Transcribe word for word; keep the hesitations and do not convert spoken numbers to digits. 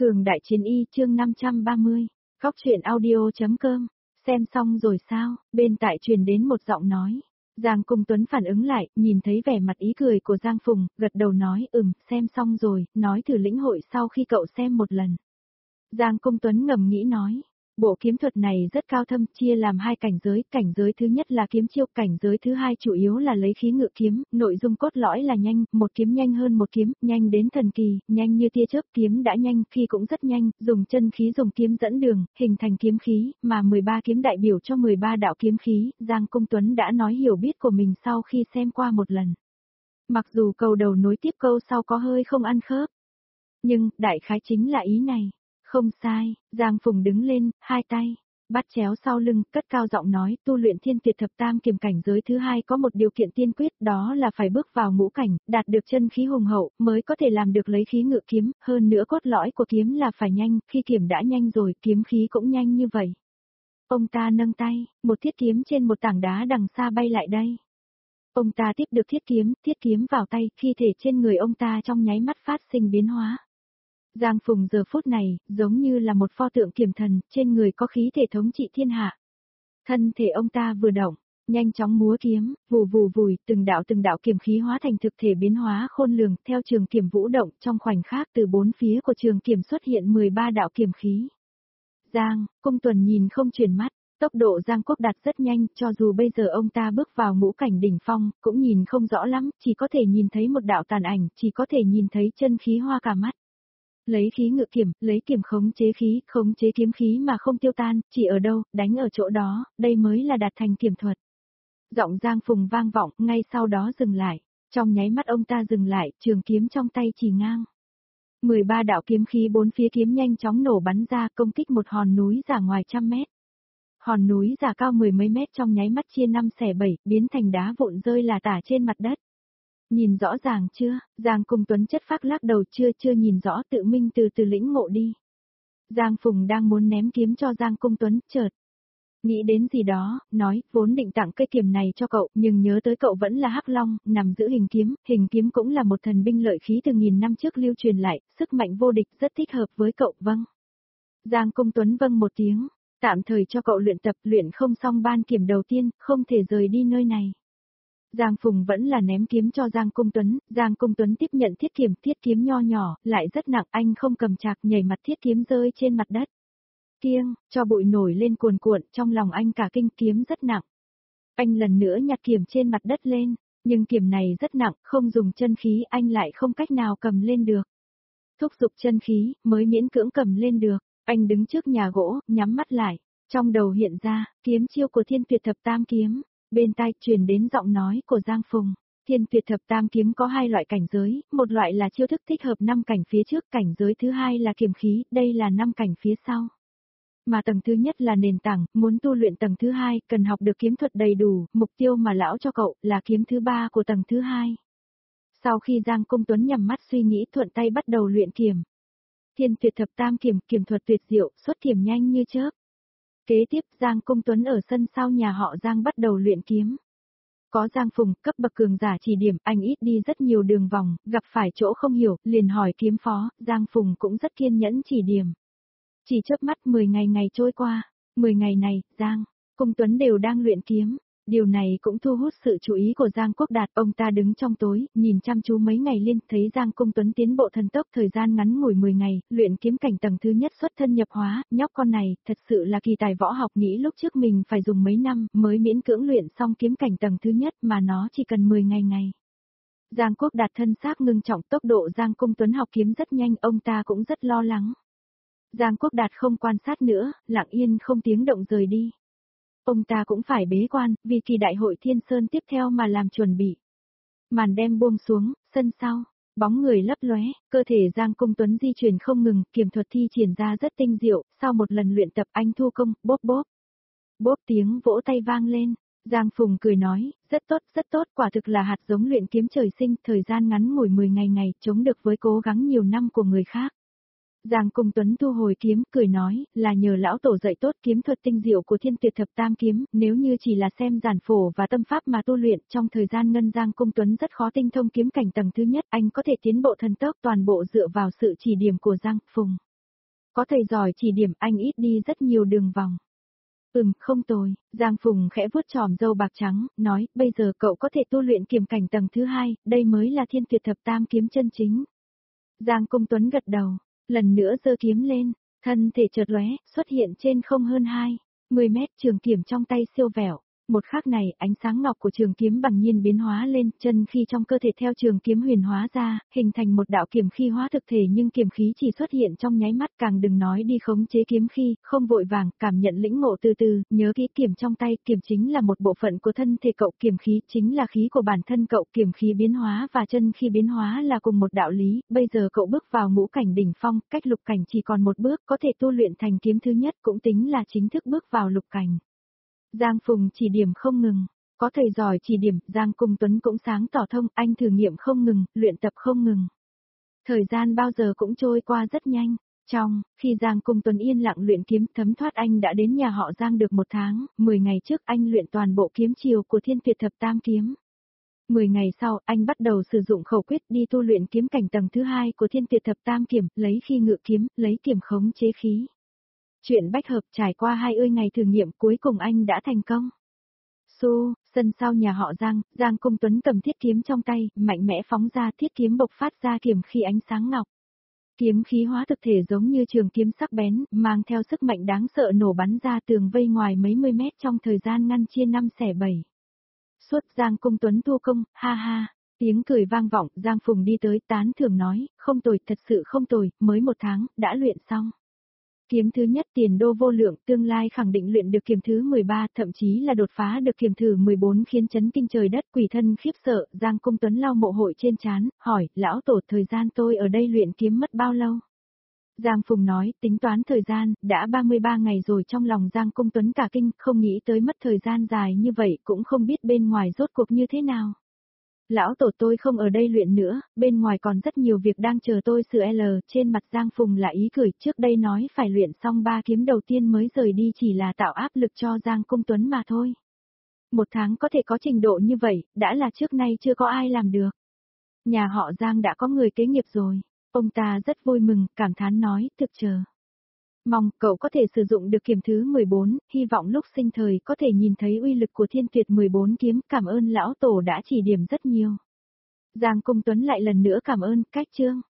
Cường Đại Chiến Y chương năm trăm ba mươi, Góc truyện audio.com, xem xong rồi sao, bên tại truyền đến một giọng nói. Giang Cung Tuấn phản ứng lại, nhìn thấy vẻ mặt ý cười của Giang Phùng, gật đầu nói ừm, xem xong rồi, nói thử lĩnh hội sau khi cậu xem một lần. Giang Cung Tuấn ngầm nghĩ nói, bộ kiếm thuật này rất cao thâm, chia làm hai cảnh giới, cảnh giới thứ nhất là kiếm chiêu, cảnh giới thứ hai chủ yếu là lấy khí ngự kiếm, nội dung cốt lõi là nhanh, một kiếm nhanh hơn một kiếm, nhanh đến thần kỳ, nhanh như tia chớp, kiếm đã nhanh, khi cũng rất nhanh, dùng chân khí dùng kiếm dẫn đường, hình thành kiếm khí, mà mười ba kiếm đại biểu cho mười ba đạo kiếm khí, Giang Cung Tuấn đã nói hiểu biết của mình sau khi xem qua một lần. Mặc dù câu đầu nối tiếp câu sau có hơi không ăn khớp, nhưng, đại khái chính là ý này. Không sai, Giang Phùng đứng lên, hai tay, bắt chéo sau lưng, cất cao giọng nói, tu luyện thiên tuyệt thập tam kiềm cảnh giới thứ hai có một điều kiện tiên quyết, đó là phải bước vào ngũ cảnh, đạt được chân khí hùng hậu, mới có thể làm được lấy khí ngự kiếm, hơn nữa cốt lõi của kiếm là phải nhanh, khi kiếm đã nhanh rồi, kiếm khí cũng nhanh như vậy. Ông ta nâng tay, một thiết kiếm trên một tảng đá đằng xa bay lại đây. Ông ta tiếp được thiết kiếm, thiết kiếm vào tay, khí thể trên người ông ta trong nháy mắt phát sinh biến hóa. Giang Phùng giờ phút này, giống như là một pho tượng kiềm thần, trên người có khí thể thống trị thiên hạ. Thân thể ông ta vừa động, nhanh chóng múa kiếm, vù vù vùi, từng đạo từng đạo kiếm khí hóa thành thực thể biến hóa khôn lường, theo trường kiếm vũ động, trong khoảnh khắc từ bốn phía của trường kiếm xuất hiện mười ba đạo kiếm khí. Giang, Cung Tuần nhìn không chuyển mắt, tốc độ Giang Quốc Đạt rất nhanh, cho dù bây giờ ông ta bước vào ngũ cảnh đỉnh phong, cũng nhìn không rõ lắm, chỉ có thể nhìn thấy một đạo tàn ảnh, chỉ có thể nhìn thấy chân khí hoa cả mắt. Lấy khí ngự kiếm, lấy kiếm khống chế khí, khống chế kiếm khí mà không tiêu tan, chỉ ở đâu, đánh ở chỗ đó, đây mới là đạt thành kiếm thuật. Giọng Giang Phùng vang vọng, ngay sau đó dừng lại, trong nháy mắt ông ta dừng lại, trường kiếm trong tay chỉ ngang. mười ba đạo kiếm khí bốn phía kiếm nhanh chóng nổ bắn ra, công kích một hòn núi giả ngoài trăm mét. Hòn núi giả cao mười mấy mét trong nháy mắt chia năm xẻ bảy, biến thành đá vụn rơi là tả trên mặt đất. Nhìn rõ ràng chưa, Giang Cung Tuấn chất phác lắc đầu chưa chưa nhìn rõ tự minh từ từ lĩnh ngộ đi. Giang Phùng đang muốn ném kiếm cho Giang Cung Tuấn, chợt nghĩ đến gì đó, nói, vốn định tặng cây kiếm này cho cậu, nhưng nhớ tới cậu vẫn là Hắc Long, nằm giữ hình kiếm, hình kiếm cũng là một thần binh lợi khí từ nghìn năm trước lưu truyền lại, sức mạnh vô địch rất thích hợp với cậu, vâng. Giang Cung Tuấn vâng một tiếng, tạm thời cho cậu luyện tập, luyện không xong ban kiểm đầu tiên, không thể rời đi nơi này. Giang Phùng vẫn là ném kiếm cho Giang Cung Tuấn, Giang Cung Tuấn tiếp nhận thiết kiếm, thiết kiếm nho nhỏ, lại rất nặng, anh không cầm chạc, nhảy mặt thiết kiếm rơi trên mặt đất. Kiêng, cho bụi nổi lên cuồn cuộn, trong lòng anh cả kinh, kiếm rất nặng. Anh lần nữa nhặt kiếm trên mặt đất lên, nhưng kiếm này rất nặng, không dùng chân khí anh lại không cách nào cầm lên được. Thúc giục chân khí, mới miễn cưỡng cầm lên được, anh đứng trước nhà gỗ, nhắm mắt lại, trong đầu hiện ra, kiếm chiêu của thiên tuyệt thập tam kiếm. Bên tai truyền đến giọng nói của Giang Phùng, thiên tuyệt thập tam kiếm có hai loại cảnh giới, một loại là chiêu thức thích hợp năm cảnh phía trước, cảnh giới thứ hai là kiếm khí, đây là năm cảnh phía sau. Mà tầng thứ nhất là nền tảng, muốn tu luyện tầng thứ hai, cần học được kiếm thuật đầy đủ, mục tiêu mà lão cho cậu là kiếm thứ ba của tầng thứ hai. Sau khi Giang Cung Tuấn nhắm mắt suy nghĩ thuận tay bắt đầu luyện kiếm. Thiên tuyệt thập tam kiếm, kiếm thuật tuyệt diệu, xuất kiếm nhanh như chớp. Kế tiếp Giang Cung Tuấn ở sân sau nhà họ Giang bắt đầu luyện kiếm. Có Giang Phùng, cấp bậc cường giả chỉ điểm, anh ít đi rất nhiều đường vòng, gặp phải chỗ không hiểu, liền hỏi kiếm phó, Giang Phùng cũng rất kiên nhẫn chỉ điểm. Chỉ chớp mắt mười ngày ngày trôi qua, mười ngày này, Giang Cung Tuấn đều đang luyện kiếm. Điều này cũng thu hút sự chú ý của Giang Quốc Đạt, ông ta đứng trong tối, nhìn chăm chú mấy ngày liên, thấy Giang Cung Tuấn tiến bộ thần tốc thời gian ngắn ngủi mười ngày, luyện kiếm cảnh tầng thứ nhất xuất thân nhập hóa, nhóc con này, thật sự là kỳ tài võ học, nghĩ lúc trước mình phải dùng mấy năm mới miễn cưỡng luyện xong kiếm cảnh tầng thứ nhất mà nó chỉ cần mười ngày ngày. Giang Quốc Đạt thân xác ngưng trọng, tốc độ Giang Cung Tuấn học kiếm rất nhanh, ông ta cũng rất lo lắng. Giang Quốc Đạt không quan sát nữa, lặng yên không tiếng động rời đi. Ông ta cũng phải bế quan, vì kỳ đại hội Thiên Sơn tiếp theo mà làm chuẩn bị. Màn đêm buông xuống, sân sau, bóng người lấp lóe, cơ thể Giang Cung Tuấn di chuyển không ngừng, kiếm thuật thi triển ra rất tinh diệu, sau một lần luyện tập anh thu công, bốp bốp. Bốp tiếng vỗ tay vang lên, Giang Phùng cười nói, rất tốt, rất tốt, quả thực là hạt giống luyện kiếm trời sinh, thời gian ngắn ngủi mười ngày ngày, chống được với cố gắng nhiều năm của người khác. Giang Cung Tuấn thu hồi kiếm, cười nói, là nhờ lão tổ dạy tốt kiếm thuật tinh diệu của thiên tuyệt thập tam kiếm, nếu như chỉ là xem giản phổ và tâm pháp mà tu luyện, trong thời gian ngân Giang Cung Tuấn rất khó tinh thông kiếm cảnh tầng thứ nhất, anh có thể tiến bộ thần tốc toàn bộ dựa vào sự chỉ điểm của Giang Phùng. Có thầy giỏi chỉ điểm anh ít đi rất nhiều đường vòng. Ừm, không tồi, Giang Phùng khẽ vuốt tròm râu bạc trắng, nói, bây giờ cậu có thể tu luyện kiềm cảnh tầng thứ hai, đây mới là thiên tuyệt thập tam kiếm chân chính. Giang Cung Tuấn gật đầu, lần nữa giơ kiếm lên, thân thể chợt lóe, xuất hiện trên không hơn hai mươi mét, trường kiếm trong tay siêu vẹo. Một khắc này, ánh sáng ngọc của trường kiếm bằng nhiên biến hóa lên, chân khi trong cơ thể theo trường kiếm huyền hóa ra, hình thành một đạo kiếm khí hóa thực thể, nhưng kiếm khí chỉ xuất hiện trong nháy mắt, càng đừng nói đi khống chế kiếm khí, không vội vàng, cảm nhận lĩnh ngộ từ từ, nhớ kỹ kiếm trong tay, kiếm chính là một bộ phận của thân thể cậu, kiếm khí chính là khí của bản thân cậu, kiếm khí biến hóa và chân khi biến hóa là cùng một đạo lý, bây giờ cậu bước vào ngũ cảnh đỉnh phong, cách lục cảnh chỉ còn một bước, có thể tu luyện thành kiếm thứ nhất, cũng tính là chính thức bước vào lục cảnh. Giang Phùng chỉ điểm không ngừng, có thầy giỏi chỉ điểm, Giang Cung Tuấn cũng sáng tỏ thông, anh thử nghiệm không ngừng, luyện tập không ngừng. Thời gian bao giờ cũng trôi qua rất nhanh, trong, khi Giang Cung Tuấn yên lặng luyện kiếm thấm thoát anh đã đến nhà họ Giang được một tháng, mười ngày trước anh luyện toàn bộ kiếm chiều của thiên tuyệt thập tam kiếm. mười ngày sau, anh bắt đầu sử dụng khẩu quyết đi tu luyện kiếm cảnh tầng thứ hai của thiên tuyệt thập tam kiếm, lấy khi ngự kiếm, lấy kiếm khống chế khí. Chuyện bách hợp trải qua hai mươi ngày thử nghiệm cuối cùng anh đã thành công. Xô, sân sau nhà họ Giang, Giang Cung Tuấn cầm thiết kiếm trong tay, mạnh mẽ phóng ra thiết kiếm bộc phát ra kiếm khí ánh sáng ngọc. Kiếm khí hóa thực thể giống như trường kiếm sắc bén, mang theo sức mạnh đáng sợ nổ bắn ra tường vây ngoài mấy mươi mét trong thời gian ngăn chia năm xẻ bảy. Suốt Giang Cung Tuấn thu công, ha ha, tiếng cười vang vọng, Giang Phùng đi tới tán thưởng nói, không tồi, thật sự không tồi, mới một tháng, đã luyện xong. Kiếm thứ nhất tiền đô vô lượng, tương lai khẳng định luyện được kiếm thứ mười ba, thậm chí là đột phá được kiếm thứ mười bốn khiến chấn kinh trời đất, quỷ thân khiếp sợ. Giang Cung Tuấn lau mồ hôi trên trán, hỏi, lão tổ, thời gian tôi ở đây luyện kiếm mất bao lâu? Giang Phùng nói, tính toán thời gian, đã ba mươi ba ngày rồi. Trong lòng Giang Cung Tuấn cả kinh, không nghĩ tới mất thời gian dài như vậy, cũng không biết bên ngoài rốt cuộc như thế nào. Lão tổ, tôi không ở đây luyện nữa, bên ngoài còn rất nhiều việc đang chờ tôi sự L, trên mặt Giang Phùng là ý cười, trước đây nói phải luyện xong ba kiếm đầu tiên mới rời đi chỉ là tạo áp lực cho Giang Cung Tuấn mà thôi. Một tháng có thể có trình độ như vậy, đã là trước nay chưa có ai làm được. Nhà họ Giang đã có người kế nghiệp rồi, ông ta rất vui mừng, cảm thán nói, thực chờ. Mong cậu có thể sử dụng được kiếm thứ mười bốn, hy vọng lúc sinh thời có thể nhìn thấy uy lực của thiên tuyệt mười bốn kiếm, cảm ơn lão tổ đã chỉ điểm rất nhiều. Giang Cung Tuấn lại lần nữa cảm ơn, cách chương.